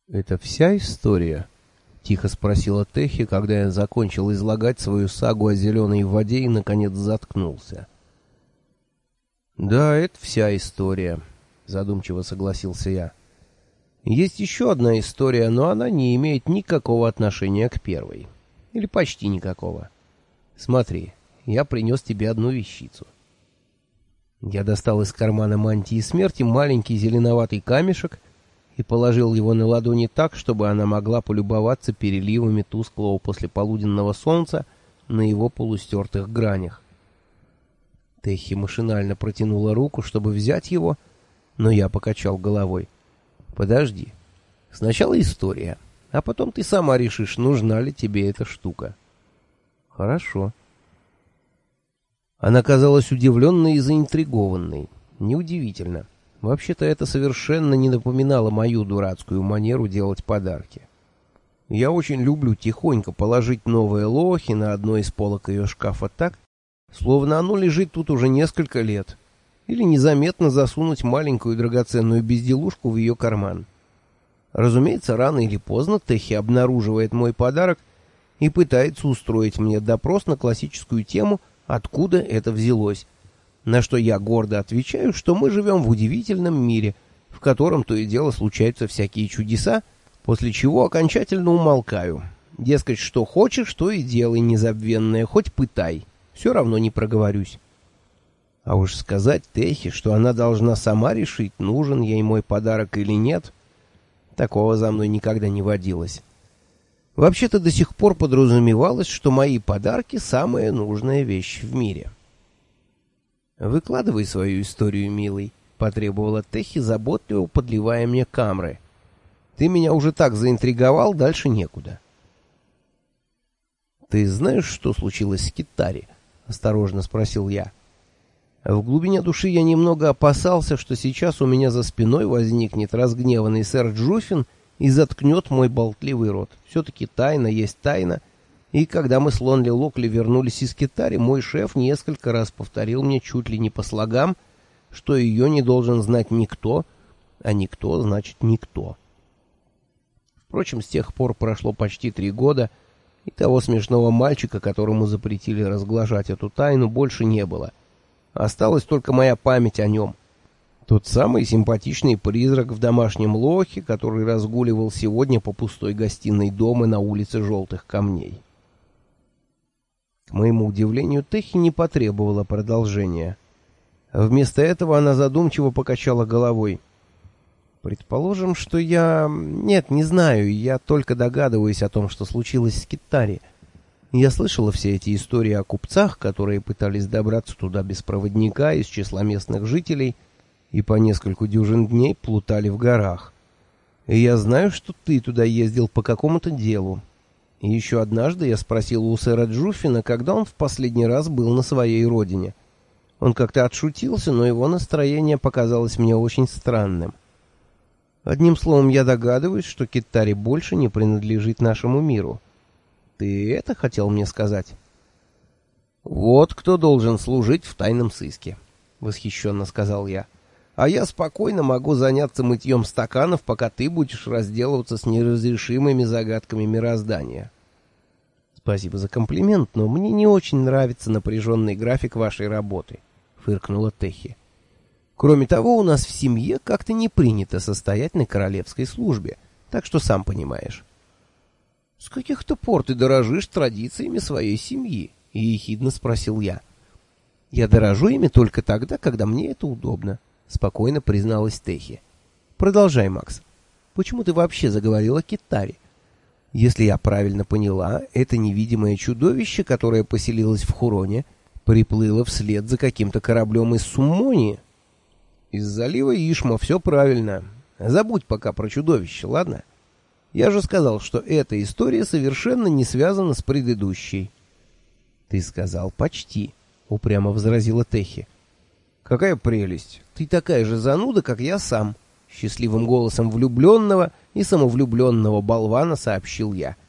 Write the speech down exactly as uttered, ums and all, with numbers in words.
«Это вся история?» — тихо спросила Техи, когда я закончил излагать свою сагу о зеленой воде и, наконец, заткнулся. «Да, это вся история», — задумчиво согласился я. «Есть еще одна история, но она не имеет никакого отношения к первой. Или почти никакого. Смотри, я принес тебе одну вещицу». Я достал из кармана мантии смерти маленький зеленоватый камешек и положил его на ладони так, чтобы она могла полюбоваться переливами тусклого послеполуденного солнца на его полустертых гранях. Техи машинально протянула руку, чтобы взять его, но я покачал головой. «Подожди. Сначала история, а потом ты сама решишь, нужна ли тебе эта штука». «Хорошо». Она казалась удивленной и заинтригованной. Неудивительно. Вообще-то это совершенно не напоминало мою дурацкую манеру делать подарки. Я очень люблю тихонько положить новые лохи на одно из полок ее шкафа так, словно оно лежит тут уже несколько лет, или незаметно засунуть маленькую драгоценную безделушку в ее карман. Разумеется, рано или поздно Техи обнаруживает мой подарок и пытается устроить мне допрос на классическую тему «Откуда это взялось?», на что я гордо отвечаю, что мы живем в удивительном мире, в котором то и дело случаются всякие чудеса, после чего окончательно умолкаю. Дескать, что хочешь, то и делай, незабвенное, хоть пытай, все равно не проговорюсь. А уж сказать Техе, что она должна сама решить, нужен ей мой подарок или нет, такого за мной никогда не водилось. Вообще-то до сих пор подразумевалось, что мои подарки — самая нужная вещь в мире. «Выкладывай свою историю, милый», — потребовала Техи, заботливо подливая мне камры. «Ты меня уже так заинтриговал, дальше некуда». «Ты знаешь, что случилось с Китари?» — осторожно спросил я. В глубине души я немного опасался, что сейчас у меня за спиной возникнет разгневанный сэр Джуффин и заткнет мой болтливый рот. Все-таки тайна есть тайна. И когда мы с Лонли Локли вернулись из Китари, мой шеф несколько раз повторил мне чуть ли не по слогам, что ее не должен знать никто, а никто значит никто. Впрочем, с тех пор прошло почти три года, и того смешного мальчика, которому запретили разглашать эту тайну, больше не было. Осталась только моя память о нем. Тот самый симпатичный призрак в домашнем лохе, который разгуливал сегодня по пустой гостиной дома на улице Желтых Камней. К моему удивлению, Техи не потребовала продолжения. Вместо этого она задумчиво покачала головой. «Предположим, что я... Нет, не знаю, я только догадываюсь о том, что случилось с Китари. Я слышала все эти истории о купцах, которые пытались добраться туда без проводника из числа местных жителей и по нескольку дюжин дней плутали в горах. И я знаю, что ты туда ездил по какому-то делу. И еще однажды я спросил у сэра Джуффина, когда он в последний раз был на своей родине. Он как-то отшутился, но его настроение показалось мне очень странным. Одним словом, я догадываюсь, что Китари больше не принадлежит нашему миру. Ты это хотел мне сказать?» «Вот кто должен служить в тайном сыске», — восхищенно сказал я. «А я спокойно могу заняться мытьем стаканов, пока ты будешь разделываться с неразрешимыми загадками мироздания». «Спасибо за комплимент, но мне не очень нравится напряженный график вашей работы», — фыркнула Техи. «Кроме того, у нас в семье как-то не принято состоять на королевской службе, так что сам понимаешь». «С каких-то пор ты дорожишь традициями своей семьи?» — ехидно спросил я. «Я дорожу ими только тогда, когда мне это удобно», — спокойно призналась Техи. «Продолжай, Макс. Почему ты вообще заговорила о Китари? Если я правильно поняла, это невидимое чудовище, которое поселилось в Хуроне, приплыло вслед за каким-то кораблем из Суммонии?» «Из залива Ишма, все правильно. Забудь пока про чудовище, ладно? Я же сказал, что эта история совершенно не связана с предыдущей». «Ты сказал почти», — упрямо возразила Техи. «Какая прелесть! Ты такая же зануда, как я сам», — счастливым голосом влюбленного и самовлюбленного болвана сообщил я.